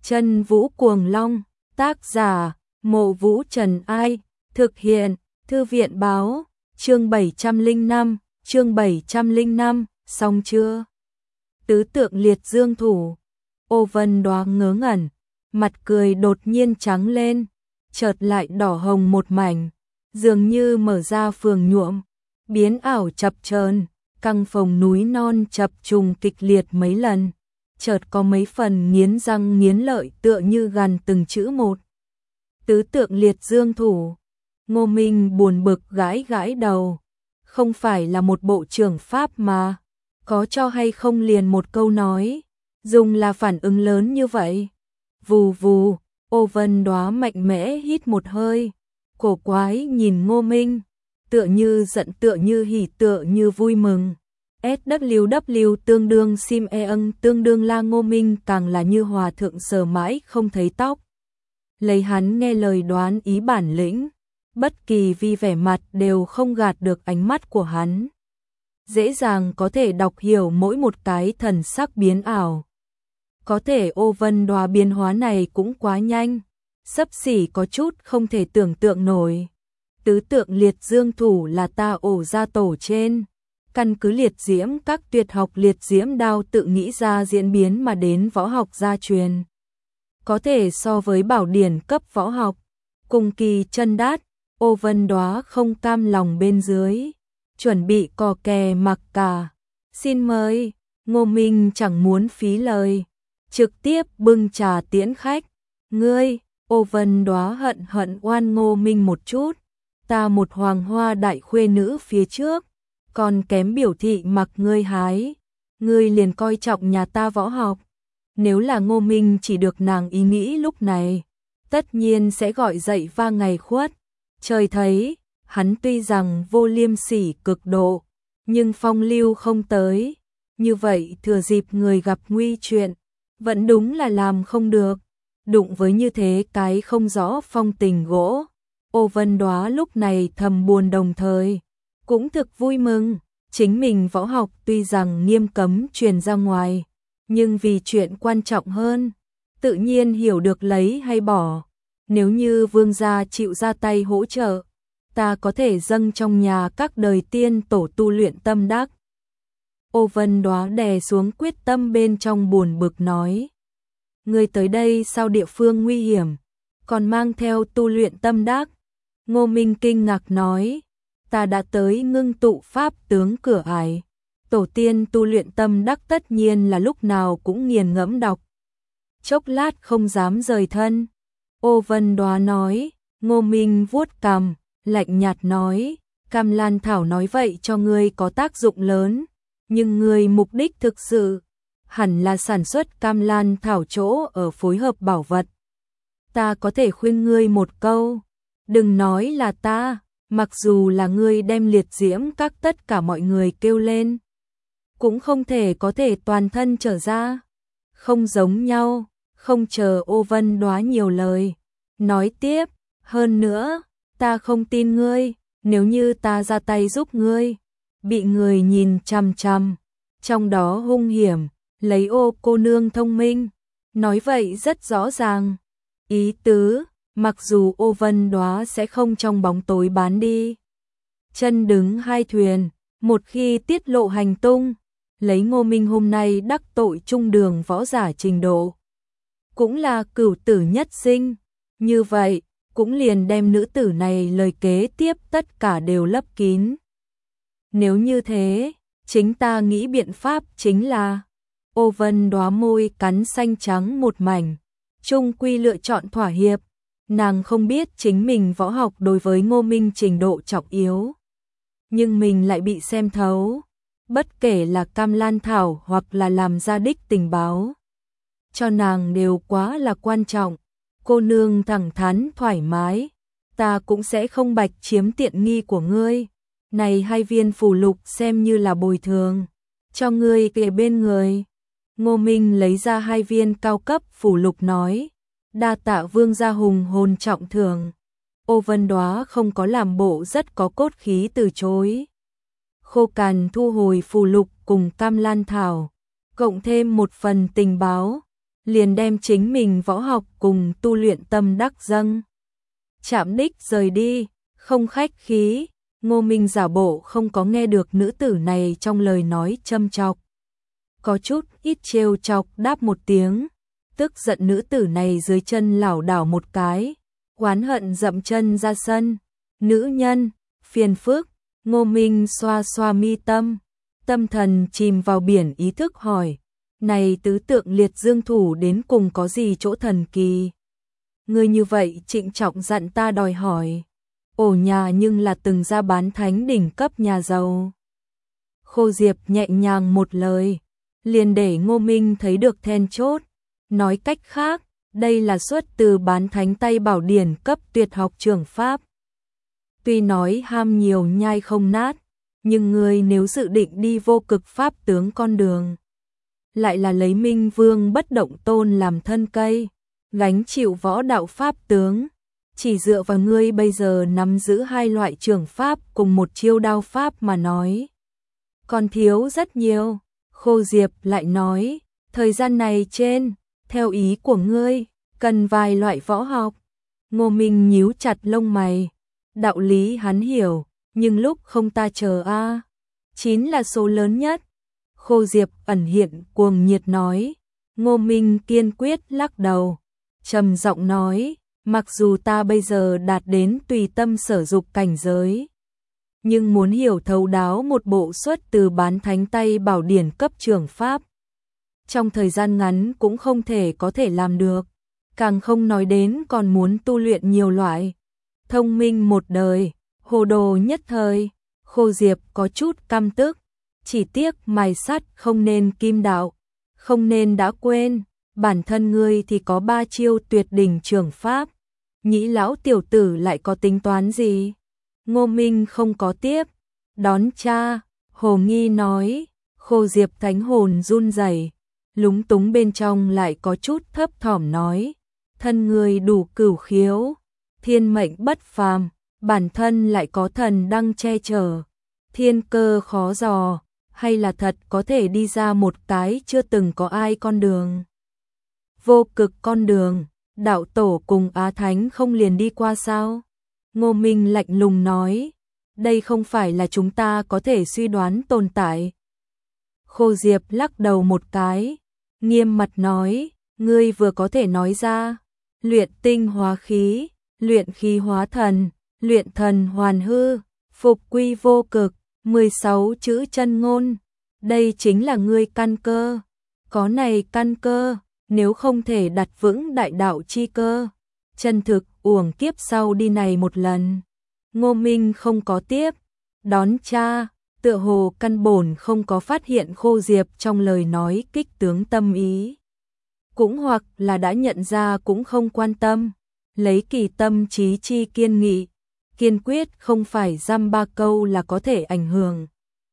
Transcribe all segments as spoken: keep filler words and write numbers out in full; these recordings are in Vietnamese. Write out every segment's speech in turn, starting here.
Chân Vũ Cuồng Long, tác giả, Mộ Vũ Trần Ai, thực hiện, Thư viện Báo, chương bảy trăm lẻ năm, chương bảy trăm lẻ năm, xong chưa? Tứ tượng liệt dương thủ, Ô Vân Đoá ngớ ngẩn, mặt cười đột nhiên trắng lên, chợt lại đỏ hồng một mảnh, dường như mở ra phường nhuộm, biến ảo chập chờn, căng phồng núi non chập trùng kịch liệt mấy lần, chợt có mấy phần nghiến răng nghiến lợi tựa như gằn từng chữ một. Tứ tượng liệt dương thủ, Ngô Minh buồn bực gãi gãi đầu, không phải là một bộ trưởng pháp mà, có cho hay không liền một câu nói, dùng là phản ứng lớn như vậy. Vù vù, Ô Vân Đoá mạnh mẽ hít một hơi, cổ quái nhìn Ngô Minh, tựa như giận tựa như hỉ tựa như vui mừng. ét vê kép tương đương sim e âng tương đương la Ngô Minh càng là như hòa thượng sờ mãi không thấy tóc. Lấy hắn nghe lời đoán ý bản lĩnh, bất kỳ vi vẻ mặt đều không gạt được ánh mắt của hắn. Dễ dàng có thể đọc hiểu mỗi một cái thần sắc biến ảo. Có thể Ô Vân Đoá biến hóa này cũng quá nhanh, xấp xỉ có chút không thể tưởng tượng nổi. Tứ tượng liệt dương thủ là ta ổ ra tổ trên, căn cứ liệt diễm các tuyệt học liệt diễm đao tự nghĩ ra diễn biến mà đến võ học gia truyền. Có thể so với bảo điển cấp võ học, cùng kỳ chân đát, Ô Vân Đoá không cam lòng bên dưới, chuẩn bị cò kè mặc cả. Xin mời, Ngô Minh chẳng muốn phí lời, trực tiếp bưng trà tiễn khách. Ngươi, Ô Vân Đoá hận hận oan Ngô Minh một chút, ta một hoàng hoa đại khuê nữ phía trước, còn kém biểu thị mặc ngươi hái, ngươi liền coi trọng nhà ta võ học. Nếu là Ngô Minh chỉ được nàng ý nghĩ lúc này, tất nhiên sẽ gọi dậy va ngày khuất. Trời thấy, hắn tuy rằng vô liêm sỉ cực độ, nhưng phong lưu không tới, như vậy thừa dịp người gặp nguy chuyện, vẫn đúng là làm không được. Đụng với như thế cái không rõ phong tình gỗ, Ô Vân Đoá lúc này thầm buồn đồng thời, cũng thực vui mừng, chính mình võ học tuy rằng nghiêm cấm truyền ra ngoài, nhưng vì chuyện quan trọng hơn, tự nhiên hiểu được lấy hay bỏ. Nếu như vương gia chịu ra tay hỗ trợ, ta có thể dâng trong nhà các đời tiên tổ tu luyện tâm đắc. Ô Vân Đoá đè xuống quyết tâm bên trong buồn bực nói. Người tới đây sao địa phương nguy hiểm, còn mang theo tu luyện tâm đắc. Ngô Minh kinh ngạc nói, ta đã tới ngưng tụ pháp tướng cửa ải. Tổ tiên tu luyện tâm đắc tất nhiên là lúc nào cũng nghiền ngẫm đọc. Chốc lát không dám rời thân. Ô Vân Đoá nói, Ngô Minh vuốt cằm, lạnh nhạt nói, Cam Lan Thảo nói vậy cho ngươi có tác dụng lớn, nhưng ngươi mục đích thực sự hẳn là sản xuất Cam Lan Thảo chỗ ở phối hợp bảo vật. Ta có thể khuyên ngươi một câu, đừng nói là ta, mặc dù là ngươi đem liệt diễm các tất cả mọi người kêu lên, cũng không thể có thể toàn thân trở ra. Không giống nhau, không chờ Ô Vân Đoá nhiều lời, nói tiếp, hơn nữa, ta không tin ngươi, nếu như ta ra tay giúp ngươi, bị người nhìn chằm chằm, trong đó hung hiểm, lấy Ô cô nương thông minh, nói vậy rất rõ ràng. Ý tứ, mặc dù Ô Vân Đoá sẽ không trong bóng tối bán đi chân đứng hai thuyền, một khi tiết lộ hành tung, lấy Ngô Minh hôm nay đắc tội trung đường võ giả trình độ, cũng là cửu tử nhất sinh, như vậy, cũng liền đem nữ tử này lời kế tiếp tất cả đều lấp kín. Nếu như thế, chính ta nghĩ biện pháp chính là, Ô Vân Đoá môi cắn xanh trắng một mảnh, chung quy lựa chọn thỏa hiệp, nàng không biết chính mình võ học đối với Ngô Minh trình độ trọng yếu, nhưng mình lại bị xem thấu, bất kể là Cam Lan Thảo hoặc là làm ra đích tình báo, cho nàng đều quá là quan trọng. Cô nương thẳng thắn thoải mái, ta cũng sẽ không bạch chiếm tiện nghi của ngươi, này hai viên phù lục xem như là bồi thường, cho ngươi kề bên người. Ngô Minh lấy ra hai viên cao cấp phù lục nói, đa tạ vương gia hùng hồn trọng thưởng. Ô Vân Đoá không có làm bộ rất có cốt khí từ chối. Khô cằn thu hồi phù lục cùng Cam Lan Thảo, cộng thêm một phần tình báo, liền đem chính mình võ học cùng tu luyện tâm đắc dâng. Chạm đích rời đi, không khách khí, Ngô Minh giả bộ không có nghe được nữ tử này trong lời nói châm chọc. Có chút ít trêu chọc đáp một tiếng, tức giận nữ tử này dưới chân lảo đảo một cái, oán hận dậm chân ra sân. Nữ nhân, phiền phức, Ngô Minh xoa xoa mi tâm, tâm thần chìm vào biển ý thức hỏi, này tứ tượng liệt dương thủ đến cùng có gì chỗ thần kỳ? Ngươi như vậy trịnh trọng dặn ta đòi hỏi. Ổ nhà nhưng là từng ra bán thánh đỉnh cấp nhà giàu. Khô Diệp nhẹ nhàng một lời, liền để Ngô Minh thấy được then chốt. Nói cách khác, đây là xuất từ bán thánh tay bảo điển cấp tuyệt học trường pháp. Tuy nói ham nhiều nhai không nát, nhưng ngươi nếu dự định đi vô cực pháp tướng con đường, lại là lấy Minh Vương bất động tôn làm thân cây, gánh chịu võ đạo pháp tướng, chỉ dựa vào ngươi bây giờ nắm giữ hai loại trường pháp cùng một chiêu đao pháp mà nói, còn thiếu rất nhiều. Khô Diệp lại nói, thời gian này trên, theo ý của ngươi, cần vài loại võ học. Ngô Minh nhíu chặt lông mày, đạo lý hắn hiểu, nhưng lúc không ta chờ a, à, chín là số lớn nhất. Khô Diệp ẩn hiện cuồng nhiệt nói. Ngô Minh kiên quyết lắc đầu, trầm giọng nói, mặc dù ta bây giờ đạt đến tùy tâm sở dục cảnh giới, nhưng muốn hiểu thấu đáo một bộ xuất từ bán thánh tay bảo điển cấp trường pháp, trong thời gian ngắn cũng không thể có thể làm được, càng không nói đến còn muốn tu luyện nhiều loại. Thông minh một đời, hồ đồ nhất thời. Khô Diệp có chút căm tức, chỉ tiếc mài sắt không nên kim đạo, không nên đã quên, bản thân ngươi thì có ba chiêu tuyệt đỉnh trường pháp, nhĩ lão tiểu tử lại có tính toán gì? Ngô Minh không có tiếp, đón cha, hồ nghi nói. Khô Diệp thánh hồn run rẩy, lúng túng bên trong lại có chút thấp thỏm nói, thân người đủ cửu khiếu, thiên mệnh bất phàm, bản thân lại có thần đăng che chở, thiên cơ khó dò, hay là thật có thể đi ra một cái chưa từng có ai con đường. Vô cực con đường, đạo tổ cùng Á Thánh không liền đi qua sao? Ngô Minh lạnh lùng nói, đây không phải là chúng ta có thể suy đoán tồn tại. Khô Diệp lắc đầu một cái, nghiêm mặt nói, ngươi vừa có thể nói ra, luyện tinh hóa khí, luyện khí hóa thần, luyện thần hoàn hư, phục quy vô cực, mười sáu chữ chân ngôn, đây chính là ngươi căn cơ. Có này căn cơ, nếu không thể đặt vững đại đạo chi cơ, chân thực uổng kiếp sau đi này một lần. Ngô Minh không có tiếp, đón cha, tựa hồ căn bổn không có phát hiện Khô Diệp trong lời nói kích tướng tâm ý, cũng hoặc là đã nhận ra cũng không quan tâm, lấy kỳ tâm trí chi kiên nghị, kiên quyết không phải dăm ba câu là có thể ảnh hưởng.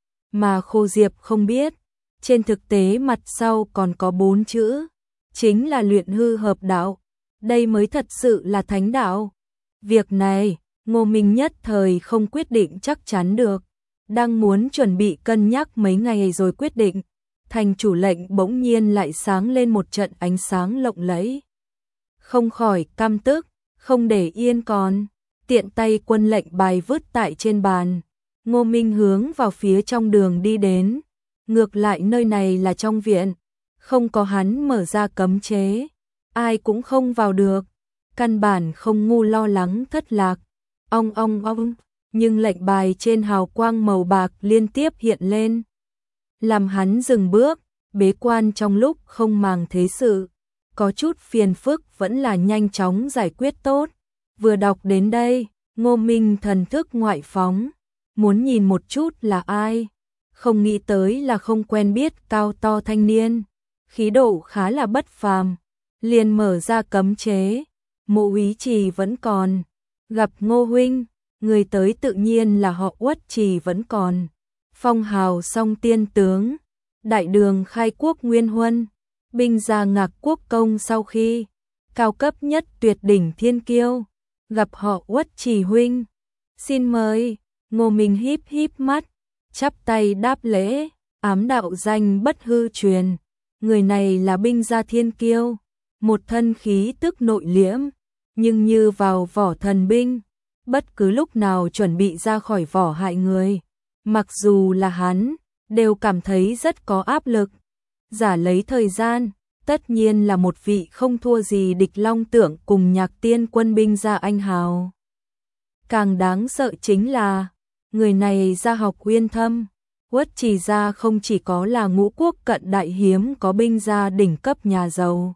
Mà Khô Diệp không biết, trên thực tế mặt sau còn có bốn chữ, chính là luyện hư hợp đạo, đây mới thật sự là thánh đạo. Việc này, Ngô Minh nhất thời không quyết định chắc chắn được, đang muốn chuẩn bị cân nhắc mấy ngày rồi quyết định, thành chủ lệnh bỗng nhiên lại sáng lên một trận ánh sáng lộng lẫy. Không khỏi căm tức, không để yên còn, tiện tay quân lệnh bài vứt tại trên bàn. Ngô Minh hướng vào phía trong đường đi đến, ngược lại nơi này là trong viện, không có hắn mở ra cấm chế, ai cũng không vào được, căn bản không ngu lo lắng thất lạc. Ong ong ong, nhưng lệnh bài trên hào quang màu bạc liên tiếp hiện lên, làm hắn dừng bước, bế quan trong lúc không màng thế sự, có chút phiền phức vẫn là nhanh chóng giải quyết tốt. Vừa đọc đến đây, Ngô Minh thần thức ngoại phóng, muốn nhìn một chút là ai, không nghĩ tới là không quen biết cao to thanh niên, khí độ khá là bất phàm, liền mở ra cấm chế. Mộ Úy Trì vẫn còn, gặp Ngô huynh, người tới tự nhiên là họ Uất Trì vẫn còn, phong hào song tiên tướng, đại đường khai quốc nguyên huân, binh gia ngạc quốc công sau khi, cao cấp nhất tuyệt đỉnh thiên kiêu, gặp họ Uất Trì huynh, xin mời. Ngô Minh híp híp mắt, chắp tay đáp lễ, ám đạo danh bất hư truyền, Người này là binh gia thiên kiêu, một thân khí tức nội liễm, nhưng như vào vỏ thần binh, bất cứ lúc nào chuẩn bị ra khỏi vỏ hại người. Mặc dù là hắn, đều cảm thấy rất có áp lực. Giả lấy thời gian, tất nhiên là một vị không thua gì địch long tượng cùng Nhạc Tiên quân binh gia anh hào. Càng đáng sợ chính là, người này gia học uyên thâm. Uất Trì gia không chỉ có là ngũ quốc cận đại hiếm có binh gia đỉnh cấp nhà giàu.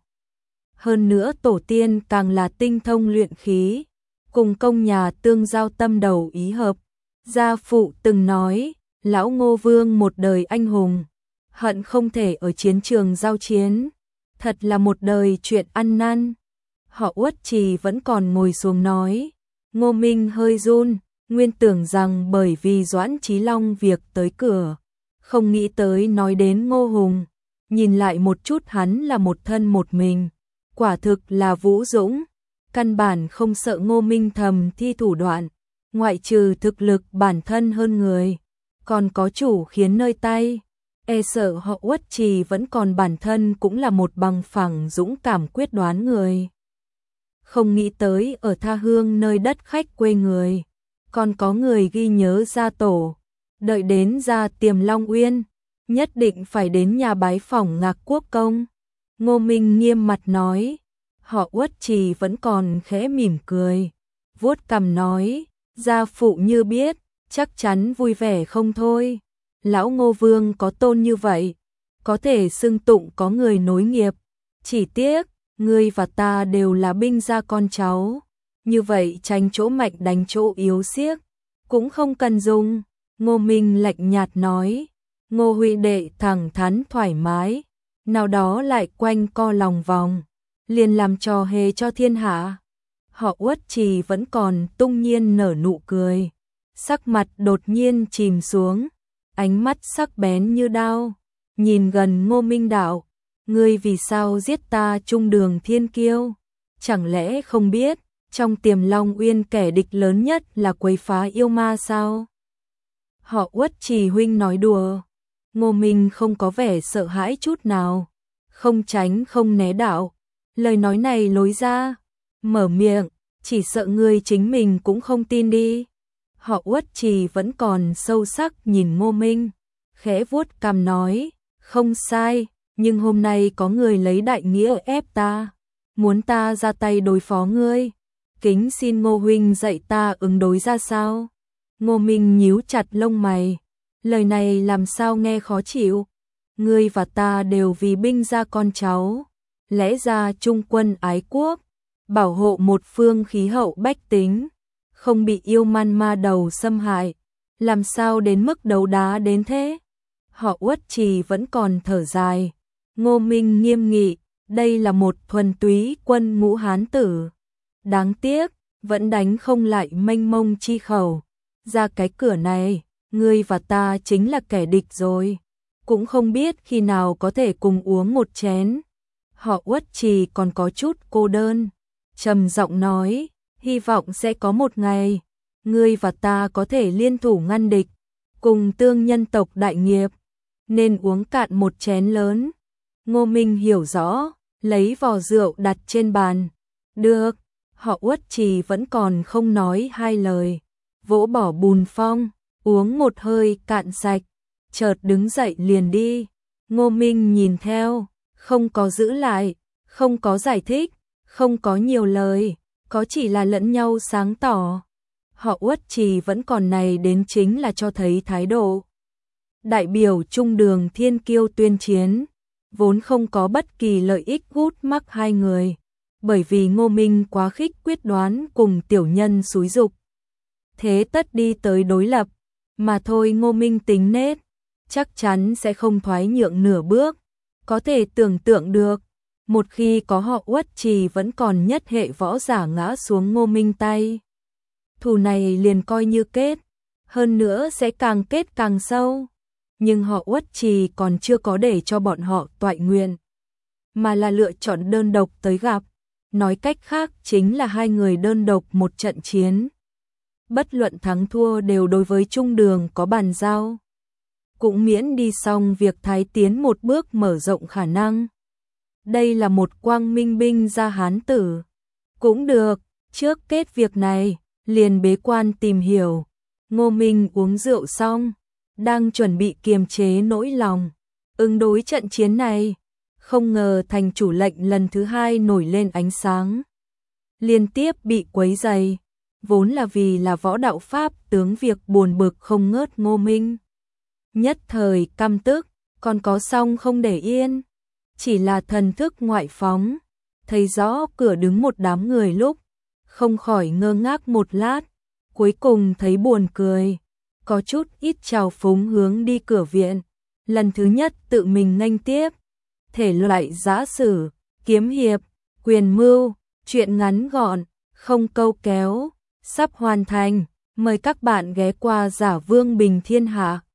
Hơn nữa tổ tiên càng là tinh thông luyện khí, cùng công nhà tương giao tâm đầu ý hợp. Gia phụ từng nói, lão Ngô Vương một đời anh hùng, hận không thể ở chiến trường giao chiến, thật là một đời chuyện ăn năn. Họ Uất Trì vẫn còn ngồi xuống nói, Ngô Minh hơi run, nguyên tưởng rằng bởi vì Doãn Chí Long việc tới cửa, không nghĩ tới nói đến Ngô Hùng, nhìn lại một chút hắn là một thân một mình, quả thực là vũ dũng, căn bản không sợ Ngô Minh thầm thi thủ đoạn, ngoại trừ thực lực bản thân hơn người, còn có chủ khiến nơi tay, e sợ họ Uất Trì vẫn còn bản thân cũng là một bằng phẳng dũng cảm quyết đoán người. Không nghĩ tới ở tha hương nơi đất khách quê người, còn có người ghi nhớ gia tổ, đợi đến ra Tiềm Long Uyên, nhất định phải đến nhà bái phỏng Ngạc Quốc công. Ngô Minh nghiêm mặt nói, họ Uất Trì vẫn còn khẽ mỉm cười, vuốt cằm nói, gia phụ như biết, chắc chắn vui vẻ không thôi. Lão Ngô Vương có tôn như vậy, có thể xưng tụng có người nối nghiệp, chỉ tiếc, ngươi và ta đều là binh gia con cháu, như vậy tranh chỗ mạnh đánh chỗ yếu xiếc, cũng không cần dùng. Ngô Minh lạnh nhạt nói, Ngô huynh đệ thẳng thắn thoải mái, nào đó lại quanh co lòng vòng, liền làm trò hề cho thiên hạ. Họ Uất Trì vẫn còn tung nhiên nở nụ cười, sắc mặt đột nhiên chìm xuống, ánh mắt sắc bén như đao, nhìn gần Ngô Minh đạo, ngươi vì sao giết ta trung đường thiên kiêu, chẳng lẽ không biết, trong Tiềm Long Uyên kẻ địch lớn nhất là quấy phá yêu ma sao? Họ Uất Trì huynh nói đùa. Ngô Minh không có vẻ sợ hãi chút nào, không tránh không né đạo, lời nói này lối ra, mở miệng, chỉ sợ ngươi chính mình cũng không tin đi. Họ Uất Trì vẫn còn sâu sắc nhìn Ngô Minh, khẽ vuốt cằm nói, không sai, nhưng hôm nay có người lấy đại nghĩa ép ta, muốn ta ra tay đối phó ngươi, kính xin Ngô huynh dạy ta ứng đối ra sao. Ngô Minh nhíu chặt lông mày, lời này làm sao nghe khó chịu, ngươi và ta đều vì binh gia con cháu, lẽ ra trung quân ái quốc, bảo hộ một phương khí hậu bách tính, không bị yêu man ma đầu xâm hại, làm sao đến mức đấu đá đến thế? Họ Uất Trì vẫn còn thở dài, Ngô Minh nghiêm nghị, đây là một thuần túy quân ngũ hán tử, đáng tiếc, vẫn đánh không lại mênh mông chi khẩu, ra cái cửa này, ngươi và ta chính là kẻ địch rồi, cũng không biết khi nào có thể cùng uống một chén. Họ Uất Trì còn có chút cô đơn, trầm giọng nói, hy vọng sẽ có một ngày, ngươi và ta có thể liên thủ ngăn địch, cùng tương nhân tộc đại nghiệp, nên uống cạn một chén lớn. Ngô Minh hiểu rõ, lấy vò rượu đặt trên bàn, được. Họ Uất Trì vẫn còn không nói hai lời, vỗ bỏ bùn phong, uống một hơi cạn sạch, chợt đứng dậy liền đi. Ngô Minh nhìn theo, không có giữ lại, không có giải thích, không có nhiều lời, có chỉ là lẫn nhau sáng tỏ. Họ Uất Trì vẫn còn này đến chính là cho thấy thái độ. Đại biểu trung đường thiên kiêu tuyên chiến, vốn không có bất kỳ lợi ích gút mắc hai người, bởi vì Ngô Minh quá khích quyết đoán cùng tiểu nhân xúi dục, thế tất đi tới đối lập, mà thôi. Ngô Minh tính nết, chắc chắn sẽ không thoái nhượng nửa bước, có thể tưởng tượng được, một khi có họ Uất Trì vẫn còn nhất hệ võ giả ngã xuống Ngô Minh tay, thù này liền coi như kết, hơn nữa sẽ càng kết càng sâu. Nhưng họ Uất Trì còn chưa có để cho bọn họ toại nguyện, mà là lựa chọn đơn độc tới gặp, nói cách khác chính là hai người đơn độc một trận chiến. Bất luận thắng thua đều đối với trung đường có bàn giao. cũng miễn đi xong việc Thái tiến một bước mở rộng khả năng. Đây là một quang minh binh gia hán tử. Cũng được, trước kết việc này, liền bế quan tìm hiểu. Ngô Minh uống rượu xong, đang chuẩn bị kiềm chế nỗi lòng, ứng đối trận chiến này. Không ngờ thành chủ lệnh lần thứ hai nổi lên ánh sáng. Liên tiếp bị quấy rầy, vốn là vì là võ đạo pháp tướng việc buồn bực không ngớt Ngô Minh. Nhất thời căm tức, còn có xong không để yên. Chỉ là thần thức ngoại phóng, thấy rõ cửa đứng một đám người lúc, không khỏi ngơ ngác một lát, cuối cùng thấy buồn cười, có chút ít trào phúng hướng đi cửa viện, lần thứ nhất tự mình nghênh tiếp, thể loại giã sử, kiếm hiệp, quyền mưu, chuyện ngắn gọn, không câu kéo, sắp hoàn thành, mời các bạn ghé qua Giả Vương Bình Thiên Hạ.